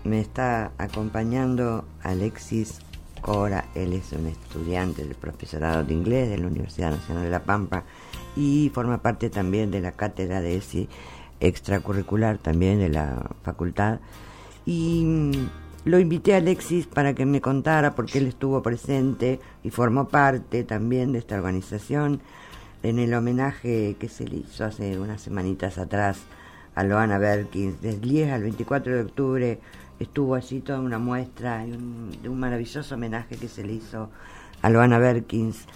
me está acompañando Alexis Cora. Él es un estudiante del profesorado de inglés de la Universidad Nacional de La Pampa y forma parte también de la cátedra de ESI extracurricular también de la facultad. Y lo invité a Alexis para que me contara, porque él estuvo presente y formó parte también de esta organización en el homenaje que se le hizo hace unas semanitas atrás a Loana Berkins. Del 10 al 24 de octubre estuvo allí toda una muestra de un maravilloso homenaje que se le hizo a Loana Berkins.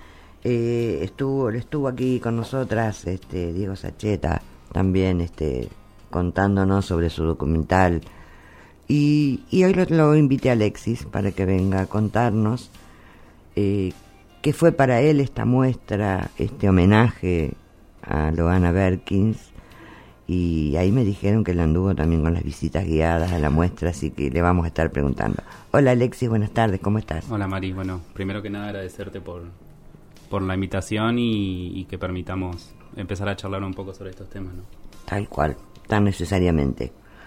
Estuvo aquí con nosotras Diego Sacheta también contándonos sobre su documental. Y hoy lo invité a Alexis para que venga a contarnos qué fue para él esta muestra, este homenaje a Loana Berkins. Y ahí me dijeron que él anduvo también con las visitas guiadas a la muestra, así que le vamos a estar preguntando. Hola Alexis, buenas tardes, ¿cómo estás? Hola Mari, bueno, primero que nada agradecerte por la invitación y que permitamos empezar a charlar un poco sobre estos temas, ¿no? Tal cual, tan necesariamente.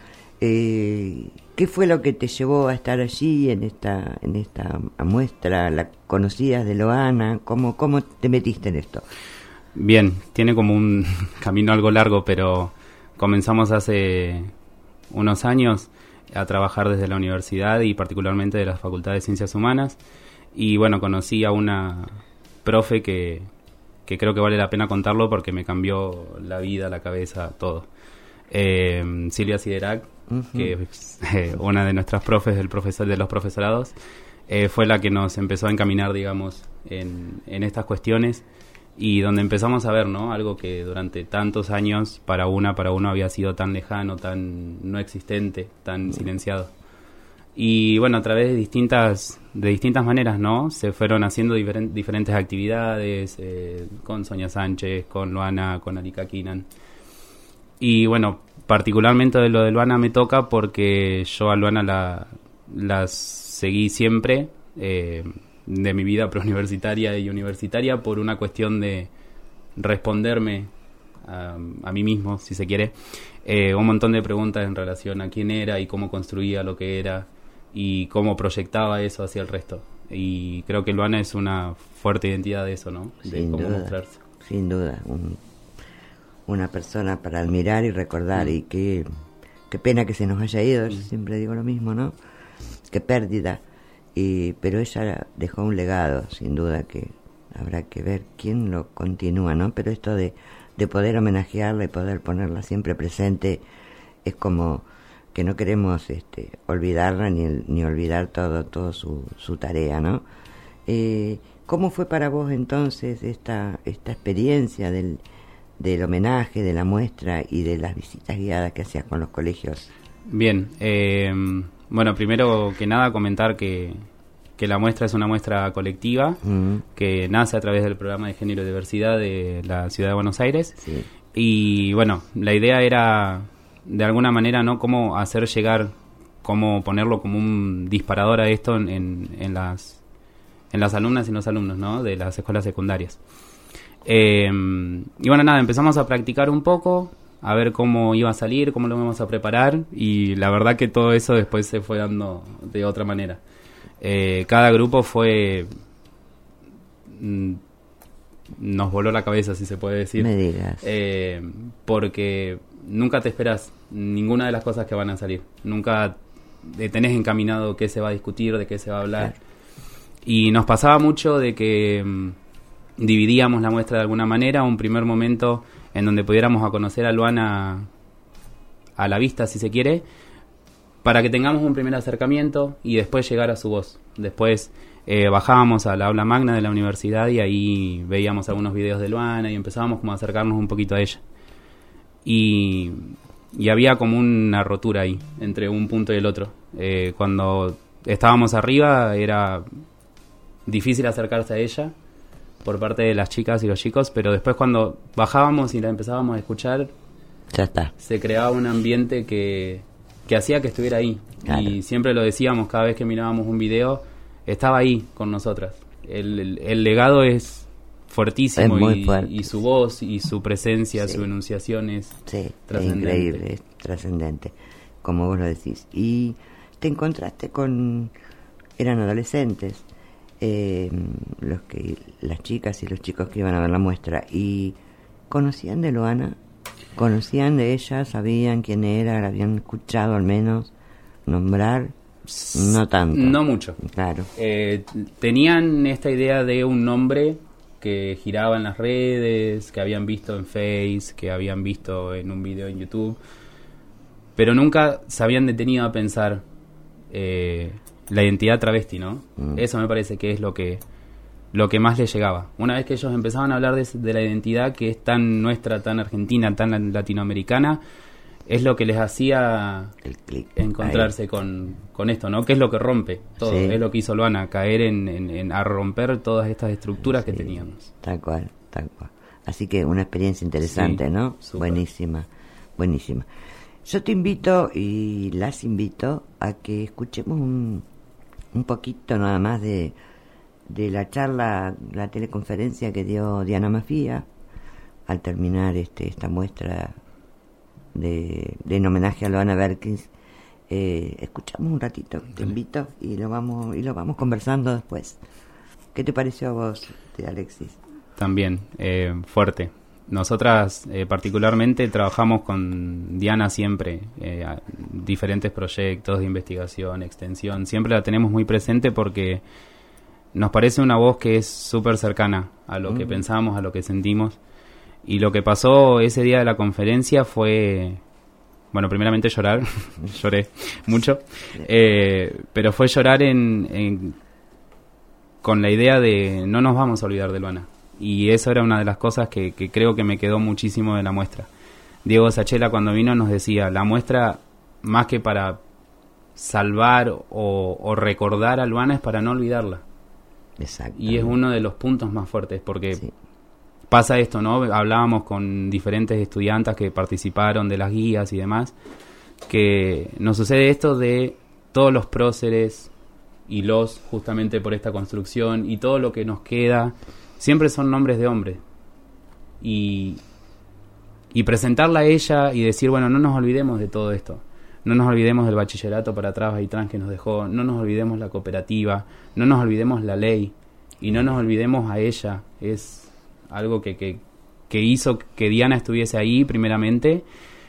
¿Qué fue lo que te llevó a estar allí en esta muestra? ¿La conocías de Loana? ¿Cómo te metiste en esto? Bien, tiene como un camino algo largo, pero comenzamos hace unos años a trabajar desde la universidad y particularmente de la Facultad de Ciencias Humanas. Y bueno, conocí a una profe que creo que vale la pena contarlo porque me cambió la vida, la cabeza, todo. Silvia Siderac, uh-huh, que es una de nuestras profes de los profesorados, fue la que nos empezó a encaminar, digamos, en estas cuestiones y donde empezamos a ver, ¿no? Algo que durante tantos años para uno había sido tan lejano, tan no existente, tan silenciado. Y bueno, a través de distintas maneras, ¿no? Se fueron haciendo diferentes actividades con Sonia Sánchez, con Loana, con Arika Kinan. Y bueno, particularmente de lo de Loana me toca porque yo a Loana la seguí siempre de mi vida preuniversitaria y universitaria por una cuestión de responderme a mí mismo, si se quiere, un montón de preguntas en relación a quién era y cómo construía lo que era y cómo proyectaba eso hacia el resto. Y creo que Loana es una fuerte identidad de eso, ¿no? De sin cómo duda, mostrarse. Sin duda, una persona para admirar y recordar. Y qué pena que se nos haya ido. Yo siempre digo lo mismo, ¿no? Qué pérdida. Pero ella dejó un legado, sin duda, que habrá que ver quién lo continúa, ¿no? Pero esto de poder homenajearla y poder ponerla siempre presente es como que no queremos olvidarla ni olvidar todo su tarea, ¿no? ¿Cómo fue para vos entonces esta experiencia del homenaje, de la muestra y de las visitas guiadas que hacías con los colegios? Bien, bueno, primero que nada comentar que la muestra es una muestra colectiva, que nace a través del programa de Género y Diversidad de la Ciudad de Buenos Aires. Sí. Y bueno, la idea era de alguna manera, ¿no? Cómo hacer llegar, cómo ponerlo como un disparador a esto en las alumnas y los alumnos, ¿no? De las escuelas secundarias. Y bueno, nada, empezamos a practicar un poco, a ver cómo iba a salir, cómo lo íbamos a preparar, y la verdad que todo eso después se fue dando de otra manera. Cada grupo nos voló la cabeza, si se puede decir. Me digas. Porque nunca te esperas ninguna de las cosas que van a salir. Nunca tenés encaminado qué se va a discutir, de qué se va a hablar. Claro. Y nos pasaba mucho de que dividíamos la muestra de alguna manera, un primer momento en donde pudiéramos a conocer a Loana a la vista, si se quiere, para que tengamos un primer acercamiento y después llegar a su voz. Después bajábamos a la aula magna de la universidad y ahí veíamos algunos videos de Loana y empezábamos como a acercarnos un poquito a ella. Y había como una rotura ahí, entre un punto y el otro. Cuando estábamos arriba era difícil acercarse a ella por parte de las chicas y los chicos, pero después cuando bajábamos y la empezábamos a escuchar, ya está. Se creaba un ambiente que hacía que estuviera ahí. Claro. Y siempre lo decíamos, cada vez que mirábamos un video, estaba ahí con nosotras. El legado es fuertísimo, y su voz y su presencia, sí, su enunciación es increíble, es trascendente. como vos lo decís. Y te encontraste con... Eran adolescentes, las chicas y los chicos que iban a ver la muestra, y ¿conocían de Loana? ¿Conocían de ella? ¿Sabían quién era? ¿La habían escuchado al menos nombrar? No tanto. No mucho. Claro. Tenían esta idea de un nombre que giraba en las redes, que habían visto en Face, que habían visto en un video en YouTube, pero nunca se habían detenido a pensar la identidad travesti, ¿no? Eso me parece que es lo que más les llegaba. Una vez que ellos empezaban a hablar de la identidad que es tan nuestra, tan argentina, tan latinoamericana, es lo que les hacía el click, encontrarse con esto, ¿no? Que es lo que rompe todo, sí. Es lo que hizo Loana, caer a romper todas estas estructuras sí, que teníamos. Tal cual. Así que una experiencia interesante, sí, ¿no? Super. Buenísima. Yo te invito y las invito a que escuchemos un poquito nada más de la charla, la teleconferencia que dio Diana Mafía al terminar esta muestra en homenaje a Loana Berkins. Escuchamos un ratito, te invito, y lo vamos conversando después. ¿Qué te pareció a vos, Alexis? También, fuerte. Nosotras particularmente trabajamos con Diana siempre, diferentes proyectos de investigación, extensión, siempre la tenemos muy presente porque nos parece una voz que es súper cercana a lo que pensamos, a lo que sentimos. Y lo que pasó ese día de la conferencia fue, bueno, primeramente llorar, lloré mucho, pero fue llorar con la idea de no nos vamos a olvidar de Loana. Y eso era una de las cosas que creo que me quedó muchísimo de la muestra. Diego Sachela cuando vino nos decía, la muestra más que para salvar o recordar a Loana es para no olvidarla. Exacto. Y es uno de los puntos más fuertes porque... Sí. Pasa esto, ¿no? Hablábamos con diferentes estudiantas que participaron de las guías y demás, que nos sucede esto de todos los próceres y justamente por esta construcción, y todo lo que nos queda, siempre son nombres de hombres. Y presentarla a ella y decir, bueno, no nos olvidemos de todo esto. No nos olvidemos del bachillerato para atrás y trans que nos dejó, no nos olvidemos la cooperativa, no nos olvidemos la ley, y no nos olvidemos a ella. Es algo que hizo que Diana estuviese ahí primeramente,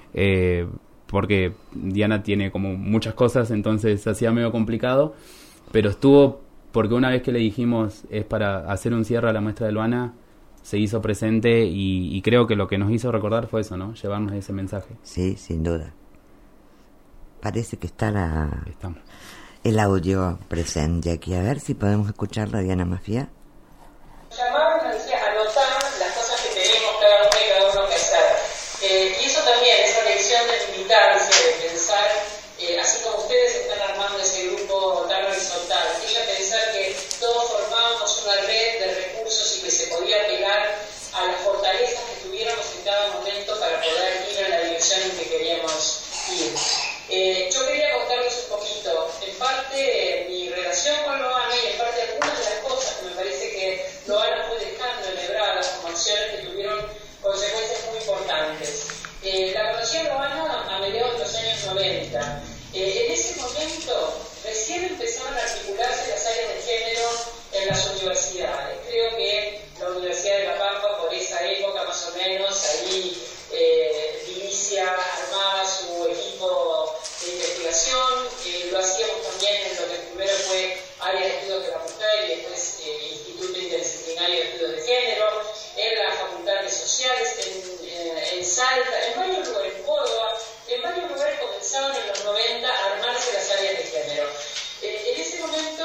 porque Diana tiene como muchas cosas, entonces se hacía medio complicado, pero estuvo porque una vez que le dijimos es para hacer un cierre a la muestra de Loana, se hizo presente y creo que lo que nos hizo recordar fue eso, ¿no? Llevarnos ese mensaje. Sí, sin duda. Parece que está Estamos. El audio presente aquí. A ver si podemos escucharla, Diana Mafía. Llamaban, nos decía, anotar las cosas que tenemos cada uno que hacer. Y eso también, esa lección de militancia, de pensar, así como ustedes están armando ese grupo tan horizontal, ella pensar que todos formábamos una red de recursos y que se podía pegar a las fortalezas que tuviéramos en cada momento para poder ir en la dirección en que queríamos ir. Yo quería contarles un poquito, en parte mi relación con Loana y en parte algunas de las cosas que me parece que Loana fue dejando enhebradas como acciones que tuvieron consecuencias muy importantes. La conocí a Loana a mediados de los años 90. En ese momento recién empezaron a articularse las áreas de género en las universidades. Creo que la Universidad de La Pampa, por esa época más o menos, ahí Dilicia armaba su equipo de investigación. Lo hacíamos también en lo que primero fue área de estudios de la mujer y después Instituto Interdisciplinario de Estudios de Género, en la Facultad de Sociales, en Salta, en varios lugares, en Córdoba, en varios lugares comenzaban en los 90 a armarse las áreas de género. En ese momento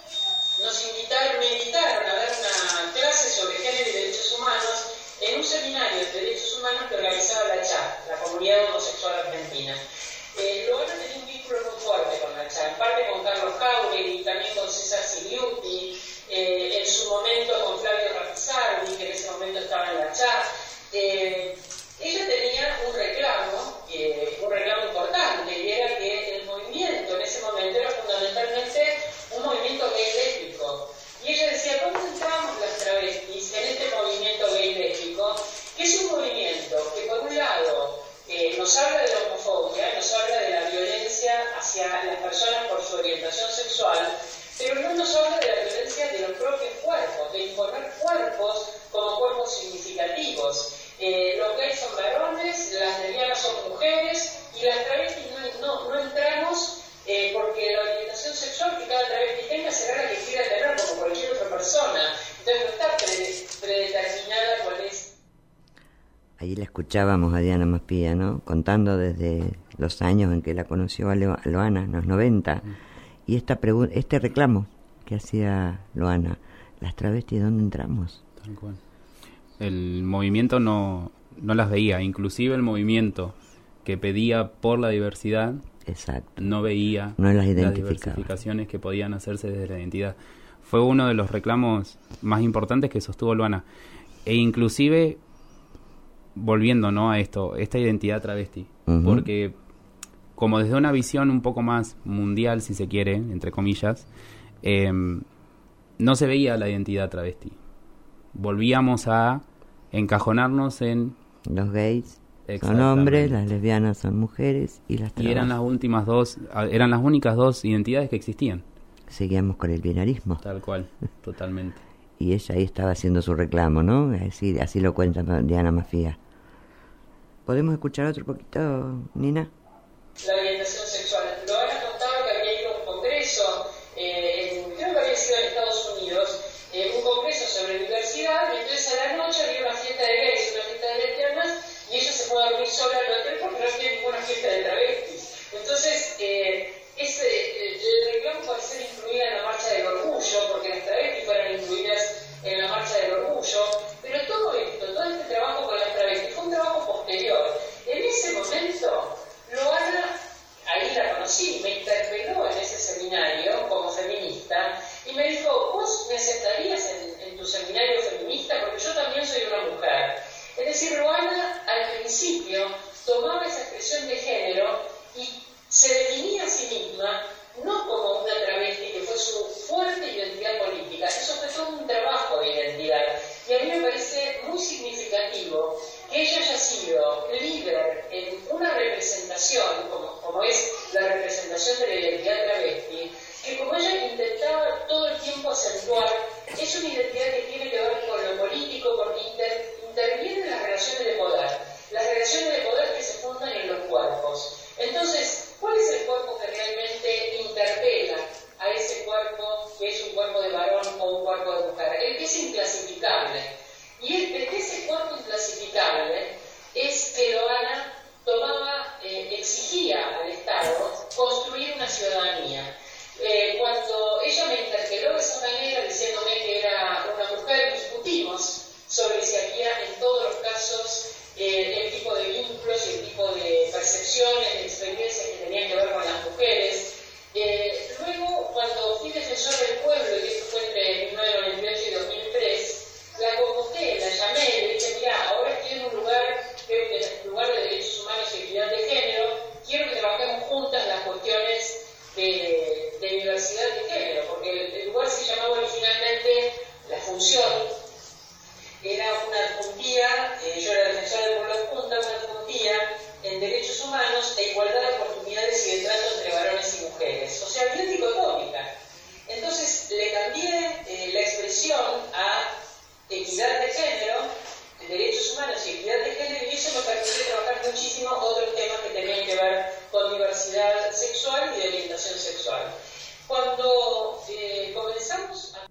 me invitaron a dar una clase sobre género y derechos humanos en un seminario de derechos humanos que organizaba la CHA, la Comunidad Homosexual Argentina. Loana tenía un vínculo muy fuerte con la CHA, en parte con Carlos Jauregui y también con César Siliuk, personas por su orientación sexual, pero no nos habla de la violencia de los propios cuerpos, de imponer cuerpos como cuerpos significativos. Los gays son varones, las lesbianas son mujeres, y las travestis no entramos porque la orientación sexual que cada travesti tenga será la que quiera tener como cualquier otra persona. Entonces no está predeterminada cuál es. Ahí la escuchábamos a Diana Maspía, ¿no? Contando desde los años en que la conoció a Loana, en los 90. Y este reclamo que hacía Loana, las travestis, ¿dónde entramos? Tal cual. El movimiento no las veía, inclusive el movimiento que pedía por la diversidad, exacto, no veía no las diversificaciones que podían hacerse desde la identidad. Fue uno de los reclamos más importantes que sostuvo Loana. E inclusive, volviendo, ¿no?, a esta identidad travesti, porque como desde una visión un poco más mundial, si se quiere, entre comillas, no se veía la identidad travesti. Volvíamos a encajonarnos en... Los gays son hombres, las lesbianas son mujeres y las travestis. Y eran las únicas dos identidades que existían. Seguíamos con el binarismo. Tal cual, totalmente. Y ella ahí estaba haciendo su reclamo, ¿no? Así lo cuenta Diana Maspía. ¿Podemos escuchar otro poquito, Nina? La orientación sexual. Loana contaba que había ido a un congreso, creo que había sido en Estados Unidos, un congreso sobre diversidad, y entonces a la noche había una fiesta de gays, una fiesta de lesbianas, y ella se fue a dormir sola al hotel porque no había ninguna fiesta de travestis. Entonces, el reclamo para ser incluida en la marcha del orgullo, porque las travestis fueron incluidas en la marcha del orgullo, pero todo este trabajo con las travestis fue un trabajo posterior. En ese momento, Loana, ahí la conocí, me interpeló en ese seminario como feminista y me dijo, ¿vos me aceptarías en tu seminario feminista? Porque yo también soy una mujer. Es decir, Loana al principio tomaba esa expresión de género y se definía a sí misma no como una travesti, que fue su fuerte identidad política. Eso fue todo un trabajo de identidad. Y a mí me parece muy significativo que ella haya sido líder en una representación, como es la representación de la identidad travesti, que como ella intentaba todo el tiempo acentuar, es una identidad que tiene que ver con lo político, porque intervienen las relaciones de poder. Las relaciones de poder que se fundan en los cuerpos. Entonces, ¿cuál es el cuerpo que realmente interpela a ese cuerpo que es un cuerpo de varón o un cuerpo de mujer? El que es inclasificable. Y ese cuerpo inclasificable es que Loana exigía al Estado construir una ciudadanía. Cuando ella me interpeló de esa manera, diciéndome que era una mujer, discutimos sobre si había en todos los casos el tipo de vínculos y el tipo de percepciones, de experiencias que tenían que ver con las mujeres. Luego, cuando fui defensor del pueblo, y esto fue entre 1998 y 2003, la convoqué, la llamé y le dije, mira, ahora estoy en un lugar, creo que en el lugar de derechos humanos y equidad de género, quiero que trabajemos juntas las cuestiones de diversidad de género, porque el lugar se llamaba originalmente La Función, era una adjuntía, yo era defensora del pueblo adjunta, una adjuntía en derechos humanos e igualdad de oportunidades y de trato entre varones y mujeres, o sea, bien dicotómica. Entonces le cambié la expresión a equidad de género, derechos humanos y equidad de género, y eso me permitió trabajar muchísimo otros temas que tenían que ver con diversidad sexual y de orientación sexual. Cuando comenzamos a...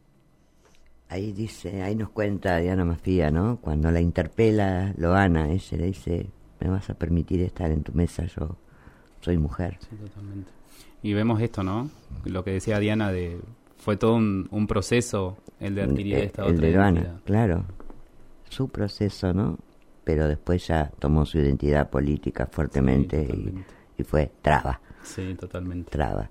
Ahí nos cuenta Diana Maspía, ¿no? Cuando la interpela Loana, ella le dice, ¿me vas a permitir estar en tu mesa? Yo soy mujer. Sí, totalmente. Y vemos esto, ¿no? Lo que decía Diana, fue todo un proceso el de adquirir esta otra de Loana, identidad. Claro, su proceso, ¿no? Pero después ya tomó su identidad política fuertemente, sí, y fue traba. Sí, totalmente. Traba.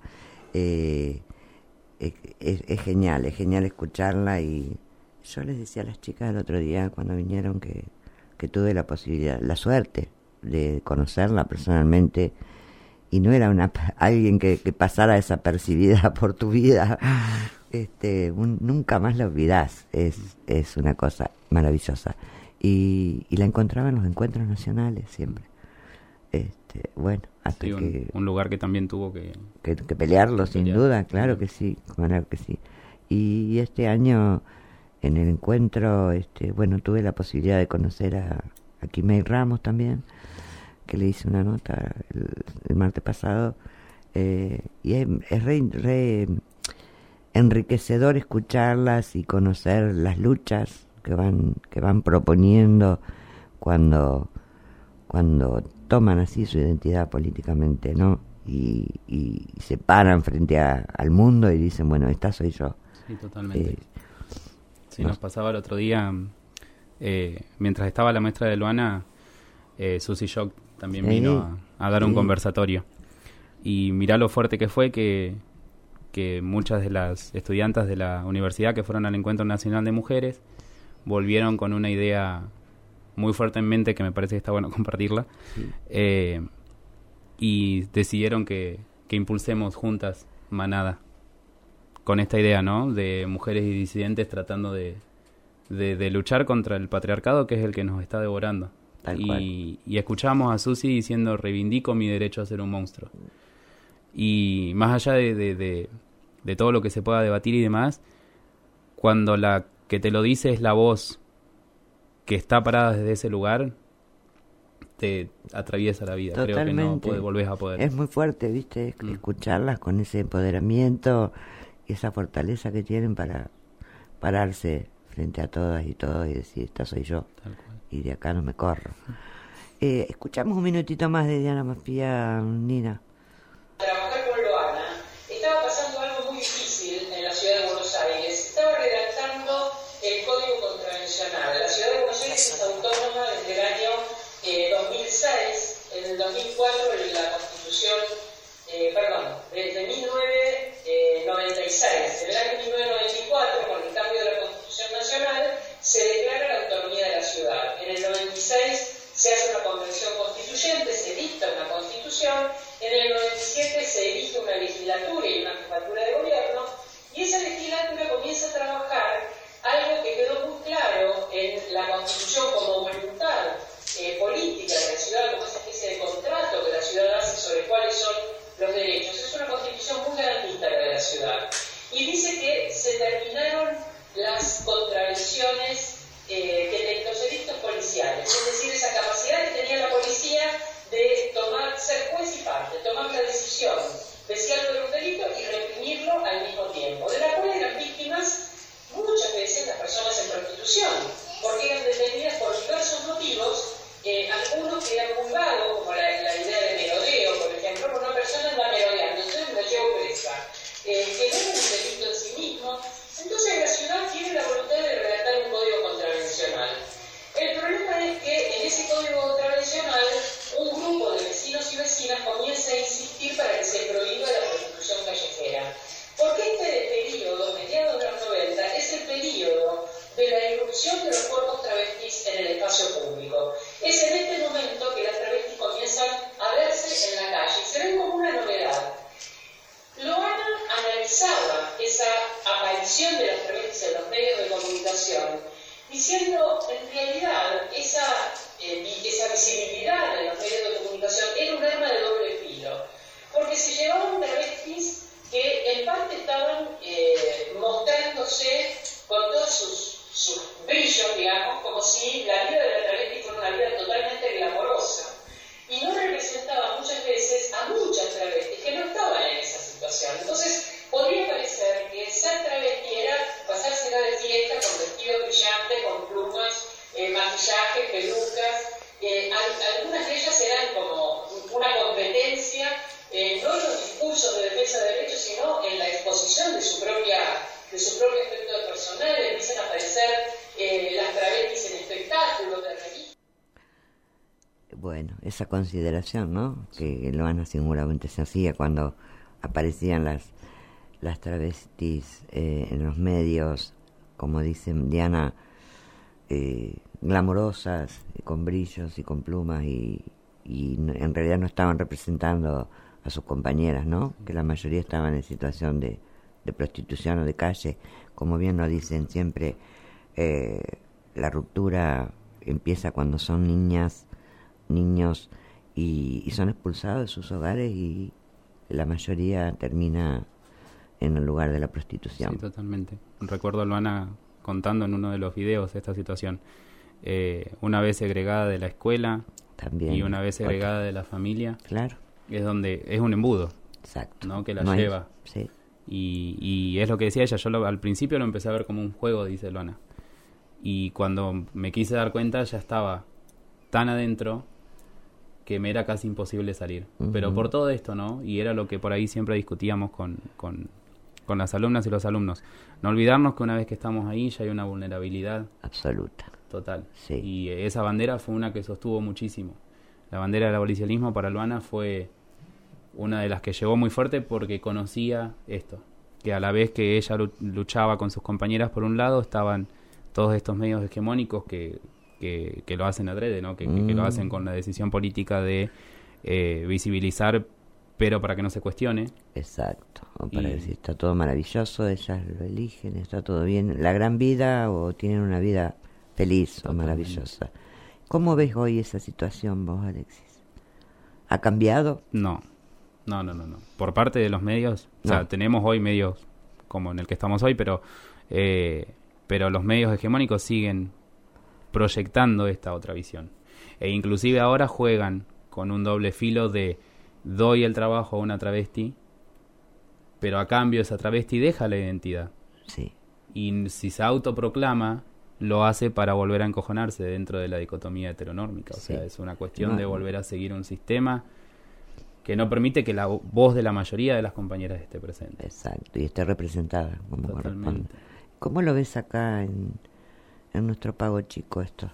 Es genial escucharla, y yo les decía a las chicas el otro día cuando vinieron que tuve la posibilidad, la suerte de conocerla personalmente, y no era alguien que pasara desapercibida por tu vida. Nunca más la olvidás. Es una cosa maravillosa, y la encontraba en los encuentros nacionales siempre. bueno, hasta Sí, que un lugar que también tuvo que pelearlo, sin pelear. duda, claro que sí, claro que sí. Y este año, en el encuentro, bueno, tuve la posibilidad de conocer a Quimei Ramos también, que le hice una nota el martes pasado, y es re enriquecedor escucharlas y conocer las luchas que van proponiendo cuando toman así su identidad políticamente, ¿no? Y se paran frente al mundo y dicen, bueno, esta soy yo. Sí, totalmente. Sí, no. nos pasaba el otro día, mientras estaba la maestra de Luana, Susi Shock también Sí, vino a dar un sí. conversatorio. Y mirá lo fuerte que fue que muchas de las estudiantas de la universidad que fueron al Encuentro Nacional de Mujeres volvieron con una idea muy fuerte en mente, que me parece que está bueno compartirla, Sí. Y decidieron que impulsemos juntas Manada, con esta idea, ¿no?, de mujeres y disidentes tratando de luchar contra el patriarcado, que es el que nos está devorando. Tal cual. Y escuchamos a Susi diciendo, reivindico mi derecho a ser un monstruo. Y más allá de todo lo que se pueda debatir y demás, cuando la que te lo dice es la voz que está parada desde ese lugar, te atraviesa la vida. Totalmente. Creo que no volvés a poder. Es muy fuerte, ¿viste? Escucharlas con ese empoderamiento y esa fortaleza que tienen para pararse frente a todas y todos y decir, esta soy yo, Tal cual. y de acá no me corro. Escuchamos un minutito más de Diana Maspía, Nina. Trabajar con Loana, estaba pasando algo muy difícil en la ciudad de Buenos Aires. Estaba redactando el Código Contravencional. La ciudad de Buenos Aires es autónoma desde el año 2006. En el 2004 la Constitución, desde 1996. En el año 1994, con el cambio de la Constitución Nacional, se declara la autonomía de la ciudad. En el 96 se hace una convención constituyente, se dicta una constitución. En el 97 se elige una legislatura y una jefatura de gobierno, y esa legislatura comienza a trabajar algo que quedó muy claro en la Constitución como voluntad política de la ciudad, como esa especie de contrato que la ciudad hace sobre cuáles son los derechos. Es una Constitución muy garantista la de la ciudad. Y dice que se terminaron las contravenciones los delitos policiales, es decir, esa capacidad que tenía la policía de ser juez y parte, tomar la decisión de si algo era un delito y reprimirlo al mismo tiempo, de la cual eran víctimas muchas veces las personas en prostitución, porque eran detenidas por diversos motivos, algunos que eran juzgados, como la idea de merodeo, por ejemplo, por una persona anda merodeando, entonces me llevo presa, que no era un delito en sí mismo. Entonces la ciudad tiene la voluntad de redactar un código contravencional. El problema es que en ese código contravencional un grupo de vecinos y vecinas comienza a insistir para que se prohíba la prostitución callejera. Porque este periodo, mediados de los 90, es el periodo de la irrupción de los cuerpos travestis en el espacio público. Es en este momento que las travestis comienzan a verse en la calle y se ven como una novedad. Loana analizaba esa aparición de las travestis en los medios de comunicación, diciendo, en realidad, esa visibilidad en los medios de comunicación era un arma de doble filo, porque se llevaban travestis que en parte estaban mostrándose con todos sus brillos, digamos, como si la vida de la travesti fuera una vida totalmente glamorosa, y no representaba muchas veces a muchas travestis que no estaban en esa situación. Entonces, podría parecer que ser travesti era pasársela de fiesta con vestidos brillantes, con plumas, maquillaje, pelucas. Algunas de ellas eran como una competencia, no en los discursos de defensa de derechos, sino en la exposición de su propio aspecto personal. Empiezan a aparecer las travestis en espectáculos de revistas. Bueno, esa consideración, ¿no?, que Loana seguramente se hacía cuando aparecían las travestis en los medios, como dice Diana, glamorosas, con brillos y con plumas, y en realidad no estaban representando a sus compañeras, ¿no?, que la mayoría estaban en situación de prostitución o de calle. Como bien nos dicen siempre, la ruptura empieza cuando son niñas, niños, y son expulsados de sus hogares y la mayoría termina en el lugar de la prostitución. Sí, totalmente. Recuerdo a Luana contando en uno de los videos esta situación. Una vez segregada de la escuela También, y una vez segregada de la familia. Claro. Es donde es un embudo. Exacto. ¿No? Que la No lleva. Sí. Y es lo que decía ella. Yo al principio lo empecé a ver como un juego, dice Luana. Y cuando me quise dar cuenta ya estaba tan adentro que me era casi imposible salir. Uh-huh. Pero por todo esto, ¿no? Y era lo que por ahí siempre discutíamos con las alumnas y los alumnos. No olvidarnos que una vez que estamos ahí ya hay una vulnerabilidad Absoluta. total. Sí. Y esa bandera fue una que sostuvo muchísimo. La bandera del abolicionismo para Luana fue una de las que llegó muy fuerte porque conocía esto. Que a la vez que ella luchaba con sus compañeras por un lado, estaban todos estos medios hegemónicos que lo hacen adrede, ¿no? Que lo hacen con la decisión política de visibilizar, pero para que no se cuestione. Exacto. O para decir, está todo maravilloso, ellas lo eligen, está todo bien. La gran vida o tienen una vida feliz o maravillosa. ¿Cómo ves hoy esa situación vos, Alexis? ¿Ha cambiado? No. Por parte de los medios, o sea, tenemos hoy medios como en el que estamos hoy, pero los medios hegemónicos siguen proyectando esta otra visión. E inclusive ahora juegan con un doble filo de doy el trabajo a una travesti, pero a cambio esa travesti deja la identidad. Sí. Y si se autoproclama, lo hace para volver a encojonarse dentro de la dicotomía heteronórmica. O sea, es una cuestión de volver a seguir un sistema que no permite que la voz de la mayoría de las compañeras esté presente. Exacto, y esté representada como Totalmente. corresponde. ¿Cómo lo ves acá en nuestro Pago Chico esto?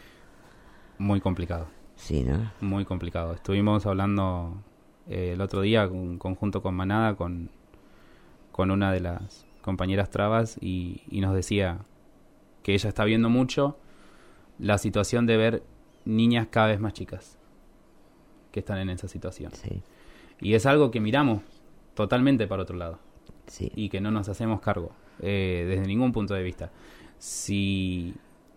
Muy complicado. Sí, ¿no? Muy complicado. Estuvimos hablando el otro día conjunto con Manada, con una de las compañeras trabas y nos decía que ella está viendo mucho la situación de ver niñas cada vez más chicas que están en esa situación. Sí. Y es algo que miramos totalmente para otro lado. Sí. Y que no nos hacemos cargo desde ningún punto de vista. Si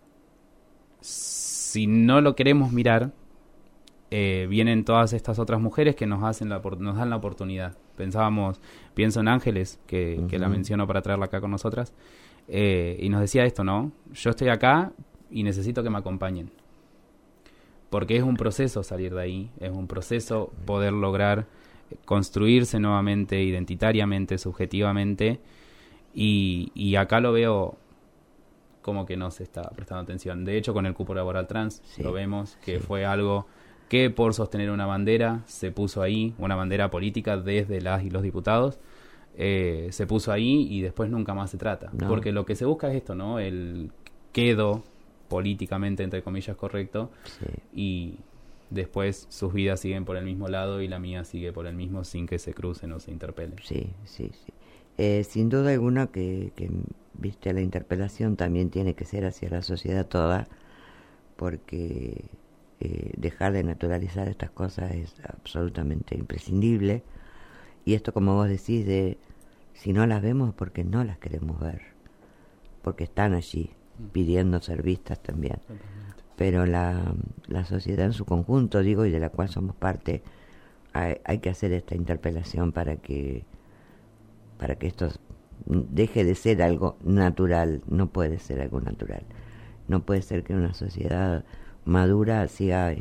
no lo queremos mirar, vienen todas estas otras mujeres que nos dan la oportunidad. Pienso en Ángeles, que la menciono para traerla acá con nosotras, y nos decía esto, ¿no? Yo estoy acá y necesito que me acompañen. Porque es un proceso salir de ahí, es un proceso poder lograr construirse nuevamente, identitariamente, subjetivamente, y acá lo veo como que no se está prestando atención. De hecho, con el cupo laboral trans lo vemos, que fue algo que por sostener una bandera se puso ahí, una bandera política desde las y los diputados, se puso ahí y después nunca más se trata. No. Porque lo que se busca es esto, ¿no? El quedo políticamente, entre comillas, correcto, y después sus vidas siguen por el mismo lado y la mía sigue por el mismo sin que se crucen o se interpelen. Sí. Sin duda alguna que viste, la interpelación también tiene que ser hacia la sociedad toda, porque dejar de naturalizar estas cosas es absolutamente imprescindible. Y esto, como vos decís, de si no las vemos es porque no las queremos ver, porque están allí pidiendo ser vistas también. Pero la sociedad en su conjunto, digo, y de la cual somos parte, hay que hacer esta interpelación para que esto deje de ser algo natural. No puede ser algo natural. No puede ser que una sociedad madura siga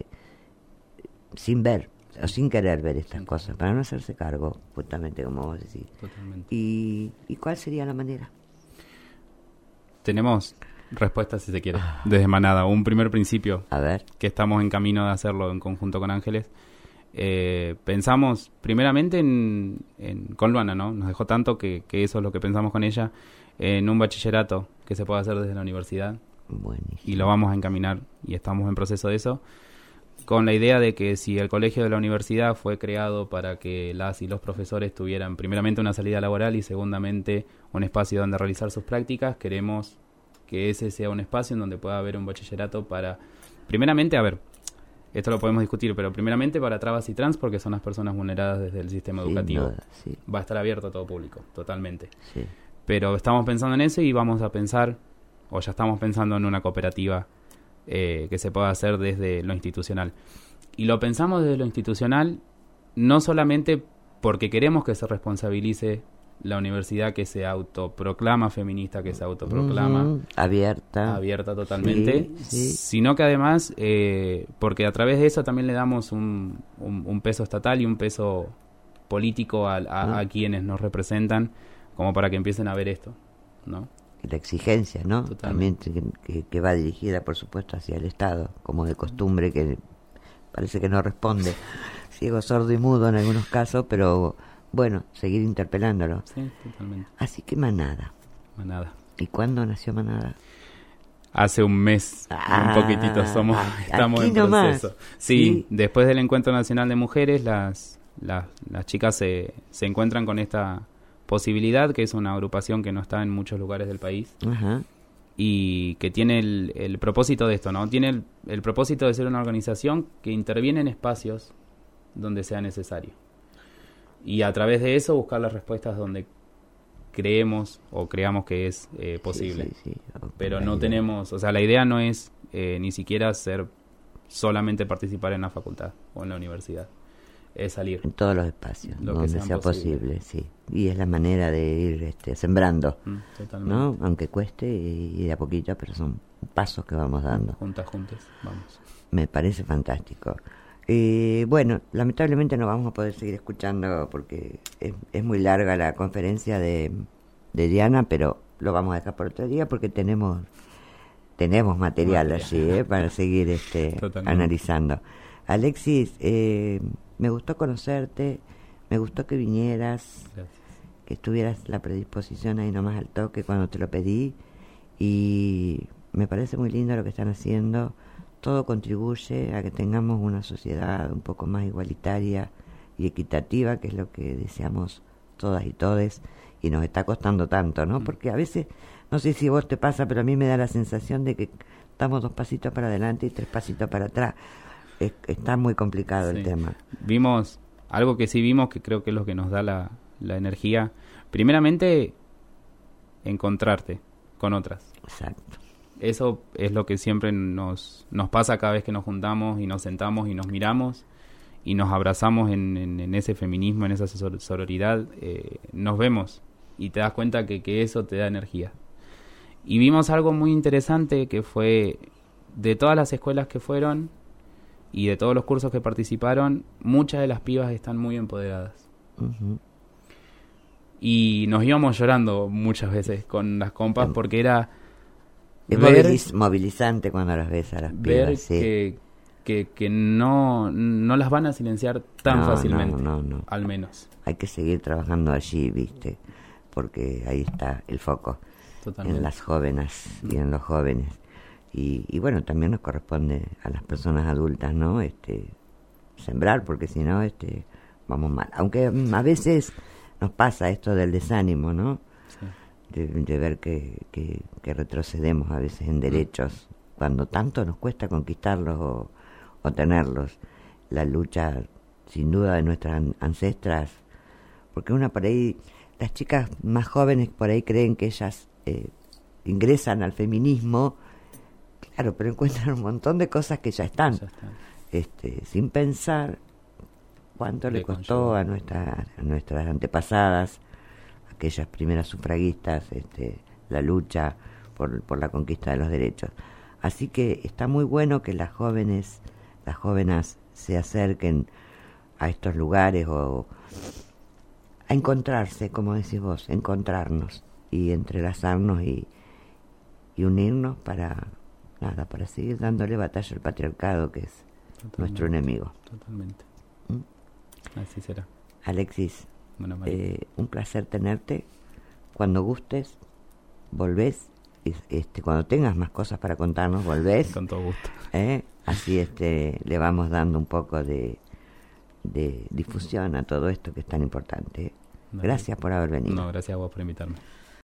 sin ver o sin querer ver estas cosas, para no hacerse cargo, justamente como vos decís. Totalmente. ¿Y cuál sería la manera? Tenemos respuestas, si se quiere, desde Manada. Un primer principio, a ver, que estamos en camino de hacerlo en conjunto con Ángeles. Pensamos primeramente con Luana, ¿no? Nos dejó tanto que eso es lo que pensamos con ella, en un bachillerato que se puede hacer desde la universidad. Buenísimo. Y lo vamos a encaminar y estamos en proceso de eso, con la idea de que si el colegio de la universidad fue creado para que las y los profesores tuvieran primeramente una salida laboral y segundamente un espacio donde realizar sus prácticas, queremos que ese sea un espacio en donde pueda haber un bachillerato para, primeramente, esto lo podemos discutir, pero primeramente para trabas y trans, porque son las personas vulneradas desde el sistema educativo. Duda, sí. Va a estar abierto a todo público, totalmente. Sí. Pero estamos pensando en eso y vamos a pensar, o ya estamos pensando en una cooperativa que se pueda hacer desde lo institucional. Y lo pensamos desde lo institucional, no solamente porque queremos que se responsabilice la universidad que se autoproclama feminista, que se autoproclama abierta totalmente, sino que además porque a través de eso también le damos un peso estatal y un peso político a quienes nos representan, como para que empiecen a ver esto, ¿no? La exigencia, ¿no? Totalmente. También que va dirigida, por supuesto, hacia el Estado, como de costumbre, que parece que no responde, ciego, sordo y mudo en algunos casos, pero bueno, seguir interpelándolo. Sí, totalmente. Así que Manada. ¿Y cuándo nació Manada? Hace un mes, un poquitito, estamos en proceso. Sí, después del Encuentro Nacional de Mujeres, las chicas se encuentran con esta posibilidad, que es una agrupación que no está en muchos lugares del país. Ajá. Y que tiene el propósito de esto, ¿no? Tiene el propósito de ser una organización que interviene en espacios donde sea necesario. Y a través de eso buscar las respuestas donde creemos o creamos que es posible. Sí. Pero no tenemos, o sea, la idea no es ni siquiera solamente participar en la facultad o en la universidad. Es salir. En todos los espacios, donde sea posible, sí. Y es la manera de ir sembrando, ¿no? Aunque cueste y de a poquito, pero son pasos que vamos dando. Juntas, vamos. Me parece fantástico. Bueno, lamentablemente no vamos a poder seguir escuchando porque es muy larga la conferencia de Diana, pero lo vamos a dejar por otro día porque tenemos material allí para seguir analizando. Alexis, me gustó conocerte, me gustó que vinieras. Gracias. Que tuvieras la predisposición ahí nomás al toque cuando te lo pedí, y me parece muy lindo lo que están haciendo. Todo contribuye a que tengamos una sociedad un poco más igualitaria y equitativa, que es lo que deseamos todas y todes, y nos está costando tanto, ¿no? Porque a veces, no sé si a vos te pasa, pero a mí me da la sensación de que estamos 2 pasitos para adelante y 3 pasitos para atrás. Está muy complicado el tema. Vimos algo que sí vimos, que creo que es lo que nos da la energía. Primeramente, encontrarte con otras. Exacto. Eso es lo que siempre nos pasa cada vez que nos juntamos y nos sentamos y nos miramos y nos abrazamos en ese feminismo, en esa sororidad. Nos vemos y te das cuenta que eso te da energía. Y vimos algo muy interesante, que fue de todas las escuelas que fueron y de todos los cursos que participaron, muchas de las pibas están muy empoderadas. Uh-huh. Y nos íbamos llorando muchas veces con las compas, porque era es movilizante cuando las ves a las pibas. Ver que no las van a silenciar tan fácilmente, no. Al menos. Hay que seguir trabajando allí, ¿viste? Porque ahí está el foco. Totalmente. En las jóvenes y en los jóvenes. Y bueno, también nos corresponde a las personas adultas, ¿no? Sembrar, porque si no, vamos mal. Aunque a veces nos pasa esto del desánimo, ¿no? Sí. De ver que retrocedemos a veces en derechos, cuando tanto nos cuesta conquistarlos o tenerlos. La lucha, sin duda, de nuestras ancestras, porque una por ahí, las chicas más jóvenes por ahí creen que ellas ingresan al feminismo, claro, pero encuentran un montón de cosas que ya están. Sin pensar cuánto le costó a nuestras antepasadas, aquellas primeras sufragistas, la lucha por la conquista de los derechos. Así que está muy bueno que las jóvenes, las jóvenes se acerquen a estos lugares o a encontrarse, como decís vos, encontrarnos y entrelazarnos y unirnos para seguir dándole batalla al patriarcado, que es nuestro enemigo. Totalmente. Así será. Alexis, bueno, un placer tenerte. Cuando gustes, volvés. Cuando tengas más cosas para contarnos, volvés. Con todo gusto. Así le vamos dando un poco de difusión a todo esto que es tan importante. Gracias por haber venido. No, gracias a vos por invitarme.